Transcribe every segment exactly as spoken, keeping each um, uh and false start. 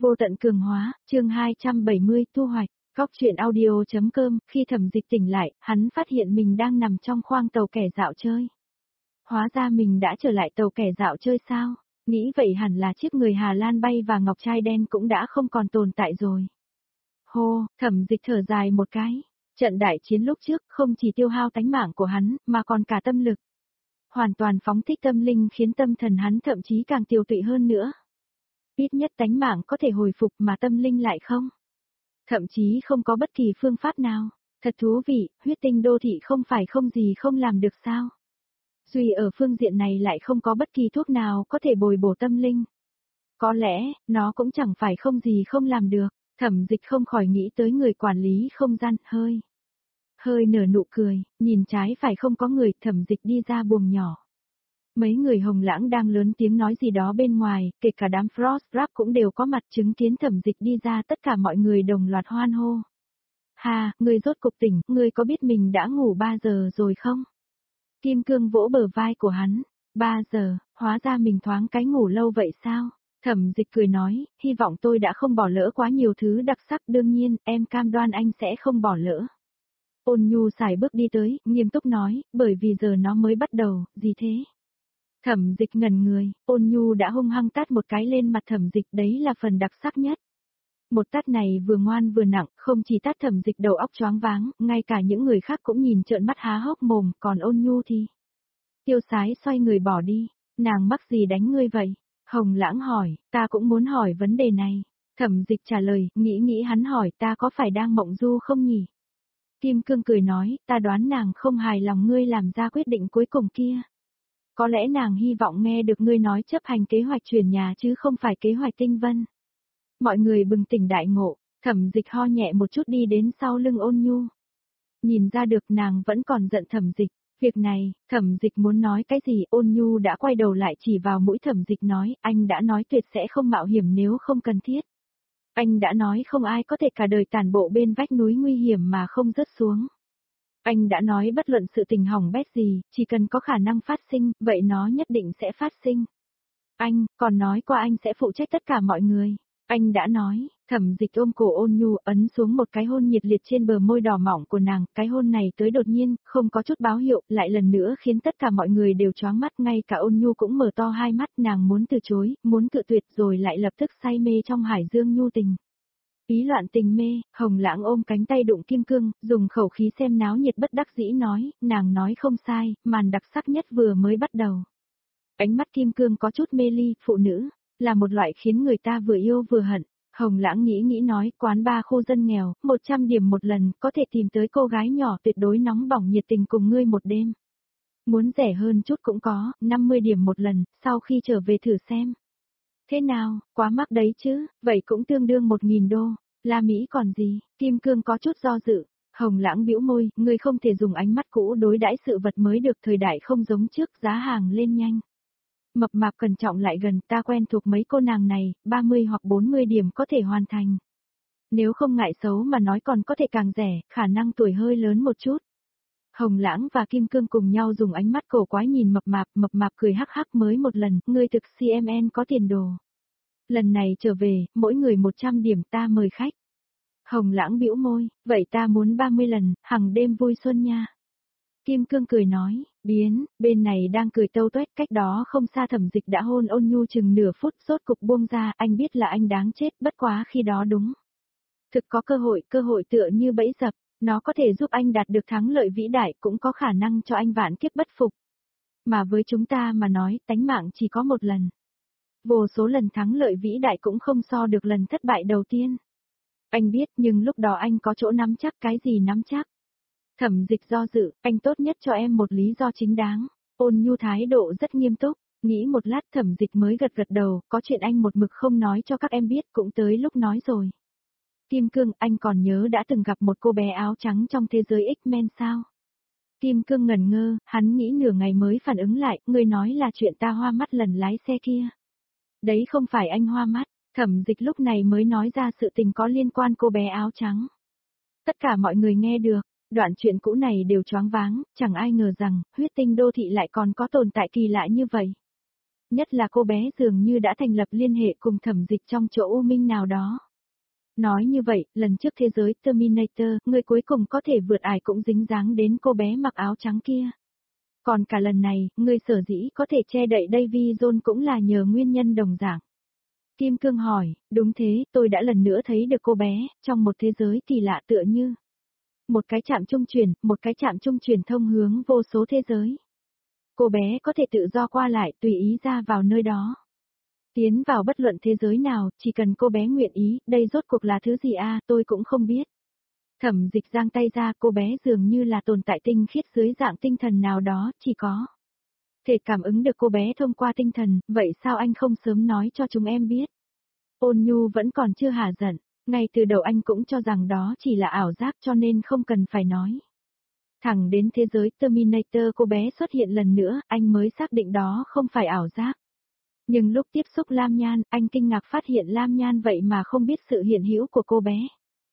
Vô tận cường hóa, chương hai trăm bảy mươi thu hoạch, góc truyện audio.com, khi Thẩm Dịch tỉnh lại, hắn phát hiện mình đang nằm trong khoang tàu kẻ dạo chơi. Hóa ra mình đã trở lại tàu kẻ dạo chơi sao? Nghĩ vậy hẳn là chiếc người Hà Lan bay và ngọc trai đen cũng đã không còn tồn tại rồi. Hô, Thẩm Dịch thở dài một cái. Trận đại chiến lúc trước không chỉ tiêu hao tánh mạng của hắn, mà còn cả tâm lực. Hoàn toàn phóng thích tâm linh khiến tâm thần hắn thậm chí càng tiêu tụy hơn nữa. Ít nhất tánh mạng có thể hồi phục mà tâm linh lại không. Thậm chí không có bất kỳ phương pháp nào. Thật thú vị, huyết tinh đô thị không phải không gì không làm được sao. Duy ở phương diện này lại không có bất kỳ thuốc nào có thể bồi bổ tâm linh. Có lẽ, nó cũng chẳng phải không gì không làm được. Thẩm Dịch không khỏi nghĩ tới người quản lý không gian, hơi. Hơi nở nụ cười, nhìn trái phải không có người, Thẩm Dịch đi ra buồng nhỏ. Mấy người Hồng Lãng đang lớn tiếng nói gì đó bên ngoài, kể cả đám Frost Rap cũng đều có mặt chứng kiến Thẩm Dịch đi ra, tất cả mọi người đồng loạt hoan hô. Hà, người rốt cục tỉnh, người có biết mình đã ngủ ba giờ rồi không? Kim Cương vỗ bờ vai của hắn. ba giờ, hóa ra mình thoáng cái ngủ lâu vậy sao? Thẩm Dịch cười nói, hy vọng tôi đã không bỏ lỡ quá nhiều thứ đặc sắc, đương nhiên, em cam đoan anh sẽ không bỏ lỡ. Ôn Nhu sải bước đi tới, nghiêm túc nói, bởi vì giờ nó mới bắt đầu, gì thế? Thẩm Dịch ngẩn người, Ôn Nhu đã hung hăng tát một cái lên mặt Thẩm Dịch, đấy là phần đặc sắc nhất. Một tát này vừa ngoan vừa nặng, không chỉ tát Thẩm Dịch đầu óc choáng váng, ngay cả những người khác cũng nhìn trợn mắt há hốc mồm, còn Ôn Nhu thì... Tiêu Sái xoay người bỏ đi, nàng mắc gì đánh ngươi vậy? Hồng Lãng hỏi, ta cũng muốn hỏi vấn đề này. Thẩm Dịch trả lời, nghĩ nghĩ hắn hỏi ta có phải đang mộng du không nhỉ? Kim Cương cười nói, ta đoán nàng không hài lòng ngươi làm ra quyết định cuối cùng kia. Có lẽ nàng hy vọng nghe được ngươi nói chấp hành kế hoạch chuyển nhà chứ không phải kế hoạch tinh vân. Mọi người bừng tỉnh đại ngộ, Thẩm Dịch ho nhẹ một chút đi đến sau lưng Ôn Nhu. Nhìn ra được nàng vẫn còn giận Thẩm Dịch. Việc này, Thẩm Dịch muốn nói cái gì, Ôn Nhu đã quay đầu lại chỉ vào mũi Thẩm Dịch nói, anh đã nói tuyệt sẽ không mạo hiểm nếu không cần thiết. Anh đã nói không ai có thể cả đời tản bộ bên vách núi nguy hiểm mà không rớt xuống. Anh đã nói bất luận sự tình hỏng bét gì, chỉ cần có khả năng phát sinh, vậy nó nhất định sẽ phát sinh. Anh, còn nói qua anh sẽ phụ trách tất cả mọi người. Anh đã nói, Thẩm Dịch ôm cổ Ôn Nhu ấn xuống một cái hôn nhiệt liệt trên bờ môi đỏ mỏng của nàng, cái hôn này tới đột nhiên, không có chút báo hiệu, lại lần nữa khiến tất cả mọi người đều choáng mắt, ngay cả Ôn Nhu cũng mở to hai mắt, nàng muốn từ chối, muốn cự tuyệt rồi lại lập tức say mê trong hải dương nhu tình. Ý loạn tình mê, Hồng Lãng ôm cánh tay đụng Kim Cương, dùng khẩu khí xem náo nhiệt bất đắc dĩ nói, nàng nói không sai, màn đặc sắc nhất vừa mới bắt đầu. Ánh mắt Kim Cương có chút mê ly, phụ nữ, là một loại khiến người ta vừa yêu vừa hận. Hồng Lãng nghĩ nghĩ nói, quán ba khu dân nghèo, một trăm điểm một lần, có thể tìm tới cô gái nhỏ tuyệt đối nóng bỏng nhiệt tình cùng ngươi một đêm. Muốn rẻ hơn chút cũng có, năm mươi điểm một lần, sau khi trở về thử xem. Thế nào, quá mắc đấy chứ, vậy cũng tương đương một nghìn đô, La Mỹ còn gì, Kim Cương có chút do dự. Hồng Lãng bĩu môi, ngươi không thể dùng ánh mắt cũ đối đãi sự vật mới được, thời đại không giống trước, giá hàng lên nhanh. Mập mạp cẩn trọng lại gần, ta quen thuộc mấy cô nàng này, ba mươi hoặc bốn mươi điểm có thể hoàn thành. Nếu không ngại xấu mà nói còn có thể càng rẻ, khả năng tuổi hơi lớn một chút. Hồng Lãng và Kim Cương cùng nhau dùng ánh mắt cổ quái nhìn mập mạp, mập mạp cười hắc hắc mới một lần, ngươi thực xê em en có tiền đồ. Lần này trở về, mỗi người một trăm điểm ta mời khách. Hồng Lãng bĩu môi, vậy ta muốn ba mươi lần, hằng đêm vui xuân nha. Kim Cương cười nói, biến, bên này đang cười tâu tuét, cách đó không xa Thẩm Dịch đã hôn Ôn Nhu chừng nửa phút, sốt cục buông ra, anh biết là anh đáng chết, bất quá khi đó đúng. Thực có cơ hội, cơ hội tựa như bẫy dập, nó có thể giúp anh đạt được thắng lợi vĩ đại, cũng có khả năng cho anh vạn kiếp bất phục. Mà với chúng ta mà nói, tánh mạng chỉ có một lần. Vô số lần thắng lợi vĩ đại cũng không so được lần thất bại đầu tiên. Anh biết, nhưng lúc đó anh có chỗ nắm chắc, cái gì nắm chắc. Thẩm Dịch do dự, anh tốt nhất cho em một lý do chính đáng. Ôn Nhu thái độ rất nghiêm túc, nghĩ một lát Thẩm Dịch mới gật gật đầu, có chuyện anh một mực không nói cho các em biết, cũng tới lúc nói rồi. Kim Cương, anh còn nhớ đã từng gặp một cô bé áo trắng trong thế giới X-Men sao? Kim Cương ngẩn ngơ, hắn nghĩ nửa ngày mới phản ứng lại, người nói là chuyện ta hoa mắt lần lái xe kia. Đấy không phải anh hoa mắt, Thẩm Dịch lúc này mới nói ra sự tình có liên quan cô bé áo trắng. Tất cả mọi người nghe được. Đoạn chuyện cũ này đều choáng váng, chẳng ai ngờ rằng, huyết tinh đô thị lại còn có tồn tại kỳ lạ như vậy. nhất là cô bé dường như đã thành lập liên hệ cùng thẩm dịch trong chỗ u minh nào đó. Nói như vậy, lần trước thế giới Terminator, người cuối cùng có thể vượt ải cũng dính dáng đến cô bé mặc áo trắng kia. Còn cả lần này, người sở dĩ có thể che đậy Davy Jones cũng là nhờ nguyên nhân đồng dạng. Kim Cương hỏi, đúng thế, tôi đã lần nữa thấy được cô bé, trong một thế giới kỳ lạ tựa như. Một cái trạm trung chuyển, một cái trạm trung chuyển thông hướng vô số thế giới. Cô bé có thể tự do qua lại, tùy ý ra vào nơi đó. Tiến vào bất luận thế giới nào, chỉ cần cô bé nguyện ý, đây rốt cuộc là thứ gì a, tôi cũng không biết. Thẩm Dịch giang tay ra, cô bé dường như là tồn tại tinh khiết dưới dạng tinh thần nào đó, chỉ có thể cảm ứng được cô bé thông qua tinh thần, vậy sao anh không sớm nói cho chúng em biết? Ôn Nhu vẫn còn chưa hả giận, ngay từ đầu anh cũng cho rằng đó chỉ là ảo giác cho nên không cần phải nói. Thẳng đến thế giới Terminator cô bé xuất hiện lần nữa, anh mới xác định đó không phải ảo giác. Nhưng lúc tiếp xúc Lam Nhan, anh kinh ngạc phát hiện Lam Nhan vậy mà không biết sự hiện hữu của cô bé.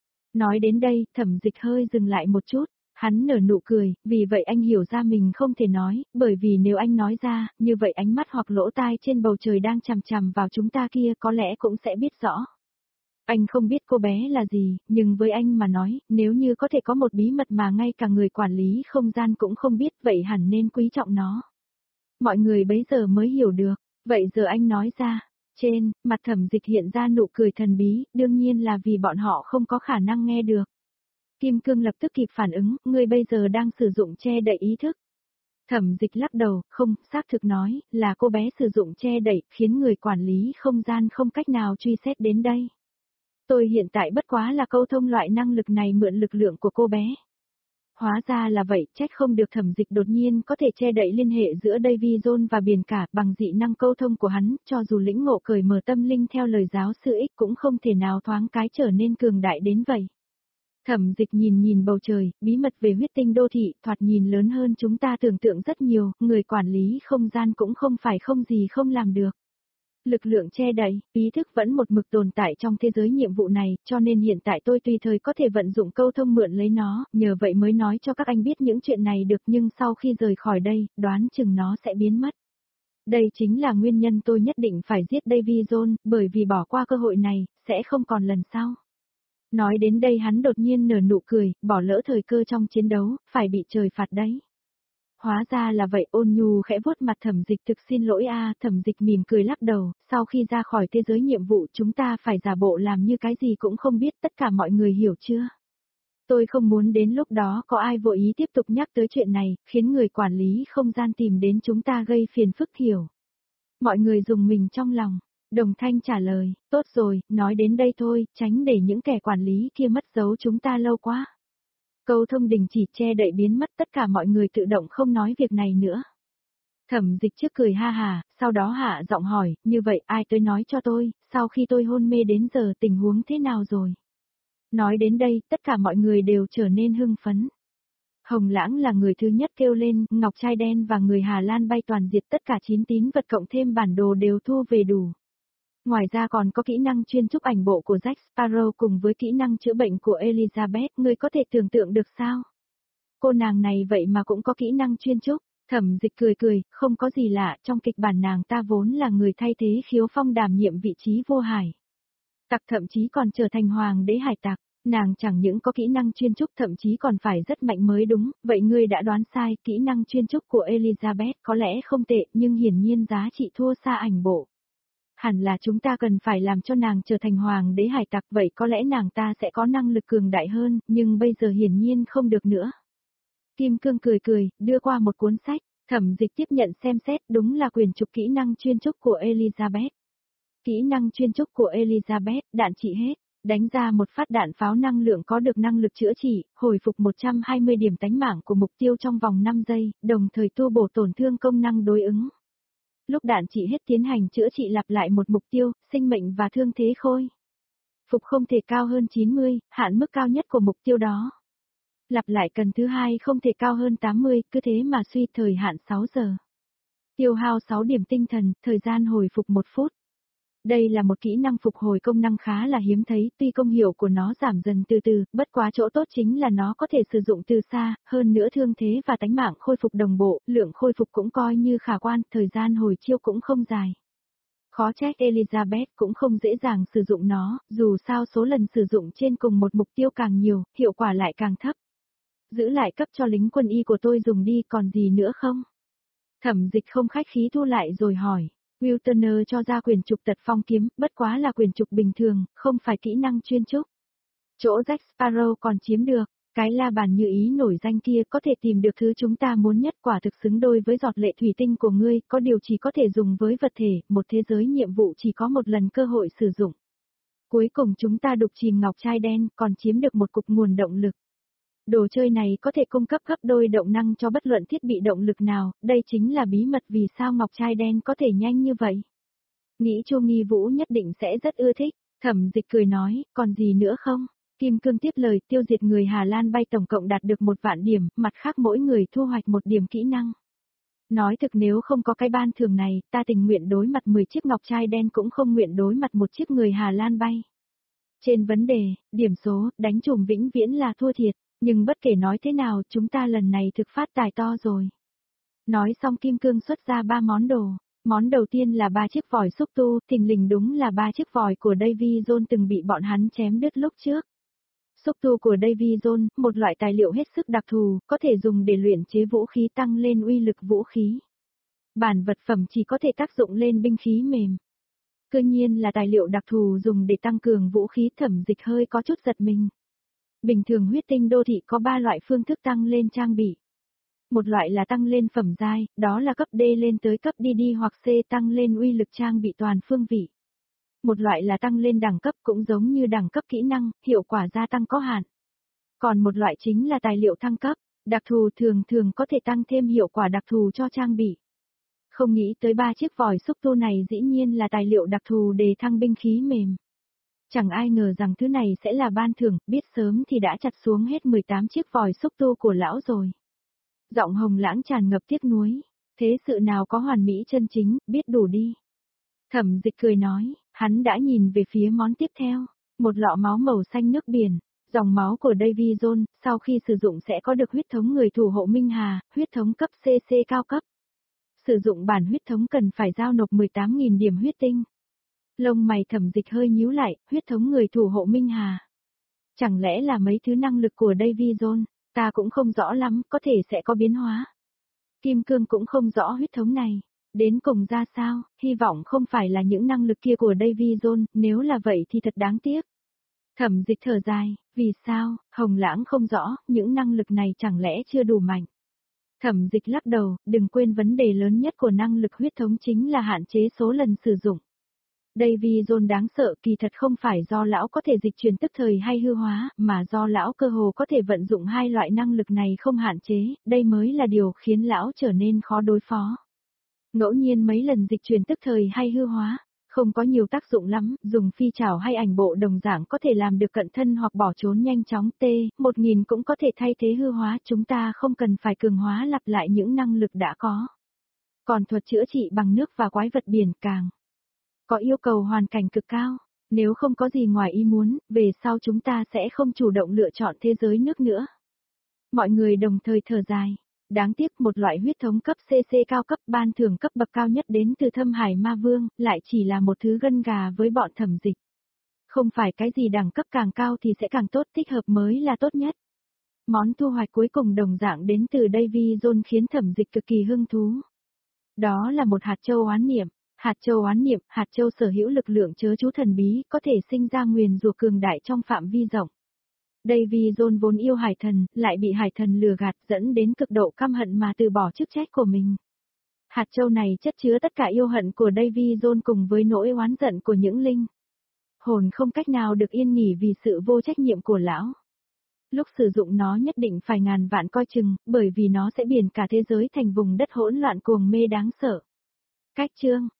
Nói đến đây, Thẩm Dịch hơi dừng lại một chút, hắn nở nụ cười, vì vậy anh hiểu ra mình không thể nói, bởi vì nếu anh nói ra, như vậy ánh mắt hoặc lỗ tai trên bầu trời đang chằm chằm vào chúng ta kia có lẽ cũng sẽ biết rõ. Anh không biết cô bé là gì, nhưng với anh mà nói, nếu như có thể có một bí mật mà ngay cả người quản lý không gian cũng không biết, vậy hẳn nên quý trọng nó. Mọi người bấy giờ mới hiểu được, vậy giờ anh nói ra. Trên, mặt Thẩm Dịch hiện ra nụ cười thần bí, đương nhiên là vì bọn họ không có khả năng nghe được. Kim Cương lập tức kịp phản ứng, ngươi bây giờ đang sử dụng che đậy ý thức. Thẩm Dịch lắc đầu, không, xác thực nói, là cô bé sử dụng che đậy, khiến người quản lý không gian không cách nào truy xét đến đây. Tôi hiện tại bất quá là câu thông loại năng lực này mượn lực lượng của cô bé. Hóa ra là vậy, trách không được Thẩm Dịch đột nhiên có thể che đậy liên hệ giữa Davy Jones và biển cả bằng dị năng câu thông của hắn, cho dù lĩnh ngộ cởi mở tâm linh theo lời giáo sư X cũng không thể nào thoáng cái trở nên cường đại đến vậy. Thẩm Dịch nhìn nhìn bầu trời, bí mật về huyết tinh đô thị, thoạt nhìn lớn hơn chúng ta tưởng tượng rất nhiều, người quản lý không gian cũng không phải không gì không làm được. Lực lượng che đậy, ý thức vẫn một mực tồn tại trong thế giới nhiệm vụ này, cho nên hiện tại tôi tùy thời có thể vận dụng câu thông mượn lấy nó, nhờ vậy mới nói cho các anh biết những chuyện này được, nhưng sau khi rời khỏi đây, đoán chừng nó sẽ biến mất. Đây chính là nguyên nhân tôi nhất định phải giết Davy Jones, bởi vì bỏ qua cơ hội này, sẽ không còn lần sau. Nói đến đây hắn đột nhiên nở nụ cười, bỏ lỡ thời cơ trong chiến đấu, phải bị trời phạt đấy. Hóa ra là vậy, Ôn Nhu khẽ vuốt mặt Thẩm Dịch, thực xin lỗi a. Thẩm Dịch mỉm cười lắc đầu, sau khi ra khỏi thế giới nhiệm vụ chúng ta phải giả bộ làm như cái gì cũng không biết, tất cả mọi người hiểu chưa? Tôi không muốn đến lúc đó có ai vô ý tiếp tục nhắc tới chuyện này, khiến người quản lý không gian tìm đến chúng ta gây phiền phức hiểu. Mọi người dùng mình trong lòng. Đồng Thanh trả lời, tốt rồi, nói đến đây thôi, tránh để những kẻ quản lý kia mất dấu chúng ta lâu quá. Câu thông đình chỉ che đậy biến mất, tất cả mọi người tự động không nói việc này nữa. Thẩm Dịch trước cười ha hà, sau đó hạ giọng hỏi, như vậy ai tới nói cho tôi, sau khi tôi hôn mê đến giờ tình huống thế nào rồi? Nói đến đây, tất cả mọi người đều trở nên hưng phấn. Hồng Lãng là người thứ nhất kêu lên, Ngọc Trai Đen và người Hà Lan bay toàn diệt, tất cả chín tín vật cộng thêm bản đồ đều thu về đủ. Ngoài ra còn có kỹ năng chuyên chúc ảnh bộ của Jack Sparrow cùng với kỹ năng chữa bệnh của Elizabeth, người có thể tưởng tượng được sao? Cô nàng này vậy mà cũng có kỹ năng chuyên chúc. Thẩm Dịch cười cười, không có gì lạ, trong kịch bản nàng ta vốn là người thay thế Khiếu Phong đảm nhiệm vị trí vô hải. Tặc thậm chí còn trở thành hoàng đế hải tặc, nàng chẳng những có kỹ năng chuyên chúc thậm chí còn phải rất mạnh mới đúng, vậy ngươi đã đoán sai, kỹ năng chuyên chúc của Elizabeth có lẽ không tệ nhưng hiển nhiên giá trị thua xa ảnh bộ. Hẳn là chúng ta cần phải làm cho nàng trở thành hoàng đế hải tặc, vậy có lẽ nàng ta sẽ có năng lực cường đại hơn, nhưng bây giờ hiển nhiên không được nữa. Kim Cương cười cười, đưa qua một cuốn sách, Thẩm Dịch tiếp nhận xem xét, đúng là quyền trục kỹ năng chuyên trúc của Elizabeth. Kỹ năng chuyên trúc của Elizabeth, đạn trị hết, đánh ra một phát đạn pháo năng lượng có được năng lực chữa trị, hồi phục một trăm hai mươi điểm tánh mạng của mục tiêu trong vòng năm giây, đồng thời tu bổ tổn thương công năng đối ứng. Lúc đạn trị hết tiến hành chữa trị lặp lại một mục tiêu, sinh mệnh và thương thế khôi phục không thể cao hơn chín mươi, hạn mức cao nhất của mục tiêu đó. Lặp lại cần thứ hai không thể cao hơn tám mươi, cứ thế mà suy thời hạn sáu giờ. Tiêu hao sáu điểm tinh thần, thời gian hồi phục một phút. Đây là một kỹ năng phục hồi công năng khá là hiếm thấy, tuy công hiệu của nó giảm dần từ từ, bất quá chỗ tốt chính là nó có thể sử dụng từ xa, hơn nữa thương thế và tánh mạng khôi phục đồng bộ, lượng khôi phục cũng coi như khả quan, thời gian hồi chiêu cũng không dài. Khó trách Elizabeth cũng không dễ dàng sử dụng nó, dù sao số lần sử dụng trên cùng một mục tiêu càng nhiều, hiệu quả lại càng thấp. Giữ lại cấp cho lính quân y của tôi dùng đi, còn gì nữa không? Thẩm Dịch không khách khí thu lại rồi hỏi. Will Turner cho ra quyền trục tật phong kiếm, bất quá là quyền trục bình thường, không phải kỹ năng chuyên trúc. Chỗ Jack Sparrow còn chiếm được, cái la bàn như ý nổi danh kia có thể tìm được thứ chúng ta muốn nhất, quả thực xứng đôi với giọt lệ thủy tinh của ngươi, có điều chỉ có thể dùng với vật thể, một thế giới nhiệm vụ chỉ có một lần cơ hội sử dụng. Cuối cùng chúng ta đục chìm ngọc trai đen, còn chiếm được một cục nguồn động lực. Đồ chơi này có thể cung cấp gấp đôi động năng cho bất luận thiết bị động lực nào, đây chính là bí mật vì sao ngọc trai đen có thể nhanh như vậy. Nghĩ Chu Nghi Vũ nhất định sẽ rất ưa thích, Thẩm Dịch cười nói, còn gì nữa không? Kim Cương tiếp lời, tiêu diệt người Hà Lan bay tổng cộng đạt được một vạn điểm, mặt khác mỗi người thu hoạch một điểm kỹ năng. Nói thực nếu không có cái ban thưởng này, ta tình nguyện đối mặt mười chiếc ngọc trai đen cũng không nguyện đối mặt một chiếc người Hà Lan bay. Trên vấn đề, điểm số, đánh trùm vĩnh viễn là thua thiệt. Nhưng bất kể nói thế nào, chúng ta lần này thực phát tài to rồi. Nói xong Kim Cương xuất ra ba món đồ. Món đầu tiên là ba chiếc vòi xúc tu, thình lình đúng là ba chiếc vòi của Davy Jones từng bị bọn hắn chém đứt lúc trước. Xúc tu của Davy Jones, một loại tài liệu hết sức đặc thù, có thể dùng để luyện chế vũ khí tăng lên uy lực vũ khí. Bản vật phẩm chỉ có thể tác dụng lên binh khí mềm. Cơ nhiên là tài liệu đặc thù dùng để tăng cường vũ khí. Thẩm Dịch hơi có chút giật mình. Bình thường huyết tinh đô thị có ba loại phương thức tăng lên trang bị. Một loại là tăng lên phẩm giai, đó là cấp D lên tới cấp đê đê hoặc C tăng lên uy lực trang bị toàn phương vị. Một loại là tăng lên đẳng cấp cũng giống như đẳng cấp kỹ năng, hiệu quả gia tăng có hạn. Còn một loại chính là tài liệu thăng cấp, đặc thù thường thường có thể tăng thêm hiệu quả đặc thù cho trang bị. Không nghĩ tới ba chiếc vòi xúc tu này dĩ nhiên là tài liệu đặc thù để thăng binh khí mềm. Chẳng ai ngờ rằng thứ này sẽ là ban thưởng, biết sớm thì đã chặt xuống hết mười tám chiếc vòi xúc tu của lão rồi. Giọng Hồng Lãng tràn ngập tiếc nuối, thế sự nào có hoàn mỹ chân chính, biết đủ đi. Thẩm Dịch cười nói, hắn đã nhìn về phía món tiếp theo, một lọ máu màu xanh nước biển, dòng máu của Davy Jones, sau khi sử dụng sẽ có được huyết thống người thủ hộ Minh Hà, huyết thống cấp xê xê cao cấp. Sử dụng bản huyết thống cần phải giao nộp mười tám nghìn điểm huyết tinh. Lông mày Thẩm Dịch hơi nhíu lại, huyết thống người thủ hộ Minh Hà. Chẳng lẽ là mấy thứ năng lực của Davy Jones, ta cũng không rõ lắm, có thể sẽ có biến hóa. Kim Cương cũng không rõ huyết thống này, đến cùng ra sao, hy vọng không phải là những năng lực kia của Davy Jones, nếu là vậy thì thật đáng tiếc. Thẩm Dịch thở dài, vì sao, Hồng Lãng không rõ, những năng lực này chẳng lẽ chưa đủ mạnh. Thẩm Dịch lắc đầu, đừng quên vấn đề lớn nhất của năng lực huyết thống chính là hạn chế số lần sử dụng. Davy Jones đáng sợ kỳ thật không phải do lão có thể dịch chuyển tức thời hay hư hóa, mà do lão cơ hồ có thể vận dụng hai loại năng lực này không hạn chế, đây mới là điều khiến lão trở nên khó đối phó. Ngẫu nhiên mấy lần dịch chuyển tức thời hay hư hóa, không có nhiều tác dụng lắm, dùng phi trảo hay ảnh bộ đồng dạng có thể làm được cận thân hoặc bỏ trốn nhanh chóng. T một nghìn cũng có thể thay thế hư hóa, chúng ta không cần phải cường hóa lặp lại những năng lực đã có. Còn thuật chữa trị bằng nước và quái vật biển càng có yêu cầu hoàn cảnh cực cao, nếu không có gì ngoài ý muốn, về sau chúng ta sẽ không chủ động lựa chọn thế giới nước nữa. Mọi người đồng thời thở dài, đáng tiếc một loại huyết thống cấp xê xê cao cấp ban thưởng cấp bậc cao nhất đến từ Thâm Hải Ma Vương, lại chỉ là một thứ gân gà với bọn Thẩm Dịch. Không phải cái gì đẳng cấp càng cao thì sẽ càng tốt, thích hợp mới là tốt nhất. Món thu hoạch cuối cùng đồng dạng đến từ Davy Jones khiến Thẩm Dịch cực kỳ hứng thú. Đó là một hạt châu oán niệm. Hạt châu oán niệm, hạt châu sở hữu lực lượng chớ chú thần bí, có thể sinh ra nguyền rủa cường đại trong phạm vi rộng. Davy Jones vốn yêu hải thần, lại bị hải thần lừa gạt dẫn đến cực độ căm hận mà từ bỏ chức trách của mình. Hạt châu này chất chứa tất cả yêu hận của Davy Jones cùng với nỗi oán giận của những linh hồn không cách nào được yên nghỉ vì sự vô trách nhiệm của lão. Lúc sử dụng nó nhất định phải ngàn vạn coi chừng, bởi vì nó sẽ biến cả thế giới thành vùng đất hỗn loạn cuồng mê đáng sợ. Cách chương